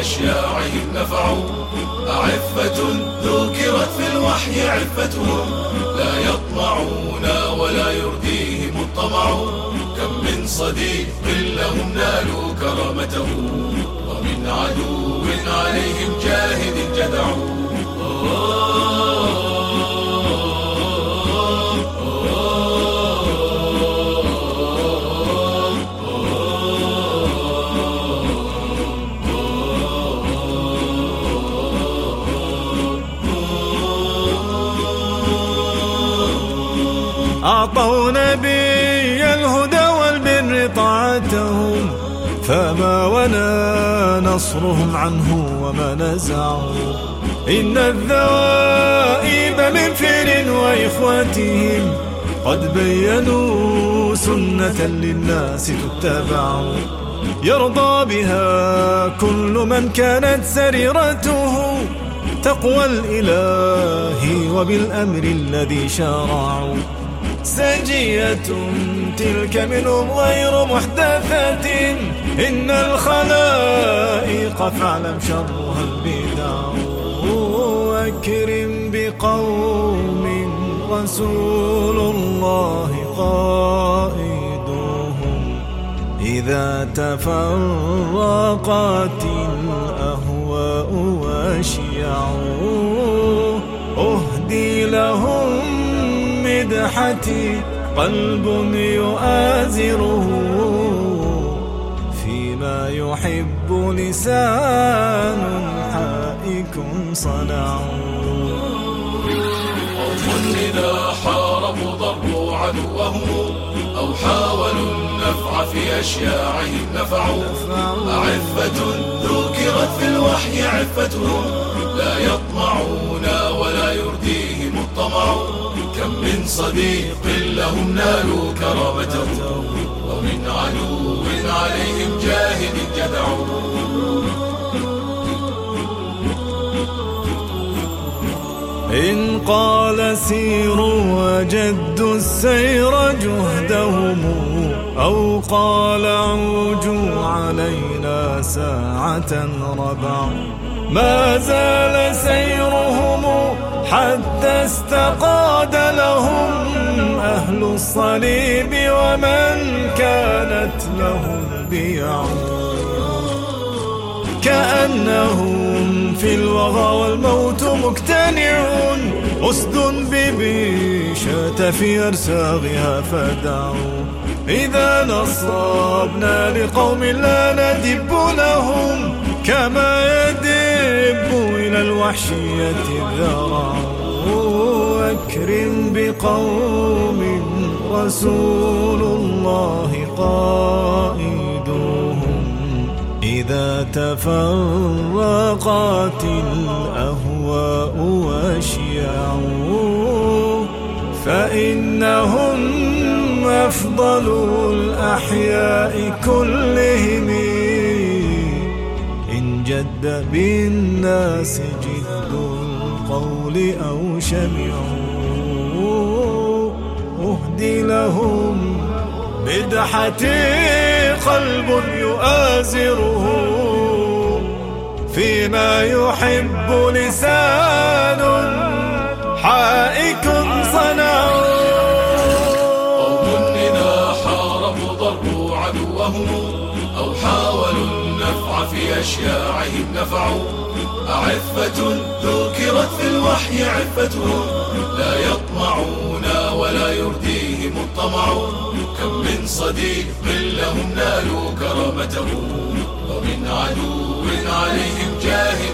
أشياعهم نفعوا. أعفة ذكرت في الوحي عفتهم، لا يطمعون ولا يرديهم الطمع. كم من صديق لهم نالوا كرامته، ومن عدو عليهم جاهد جدعوا. أعطوا نبي الهدى والبر طاعتهم، فما ونا نصرهم عنه وما نزعوا. إن الذوائب من فعل وإخوتهم، قد بينوا سنة للناس تتبع. يرضى بها كل من كانت سريرته تقوى الإله وبالأمر الذي شرعوا. سجية تلك منهم غير محدثة، إن الخلائق فاعلم شرها البدع. أكرم بقوم رسول الله قائدهم، إذا تفرقت الأهواء وشيعوا. أهدي لهم مدحتي قلب يؤازره، فيما يحب لسان حائك صنعوا. قوم إذا حاربوا ضروا عدوهم، أو حاولوا النفع في أشياعهم نفعوا. أعفة ذكرت في الوحي عفتهم، لا يطمعون ولا يرديهم الطمع. كم من صديق لهم نالوا كرامته، ومن عدو عليهم جاهد جدعوا. إن قال سيروا وجدوا السير جهدهم، أو قال عوجوا علينا ساعة ربعوا. ما زال سيرهم حتى استقاد لهم أهل الصليب ومن كانت لهم بيع. كأنهم في الوغى والموت مقتنعون، أسد ببيشة في أرساغها فدعوا. إذا نصبنا لقوم لا ندب لهم، كما يدب إلى الوحشية الذرع. أكرم بقوم رسول الله قائدهم، إذا تفرقت الأهواء وشيعوا. فإنهم أفضل الأحياء كلهم، إن جد بالناس جد القول أو شمعوا. أهدي لهم بدحتي قلب يؤازره، فيما يحب لسان حائك صنعوا. قوم إذا حاربوا ضروا عدوهم، أو حاولوا النفع في أشياعهم نفعوا. أعفة ذكرت في الوحي عفتهم، لا يطمعون ولا يرديهم الطمع. كم من صديق لهم نالوا كرامته، ومن عدو عليهم جاهد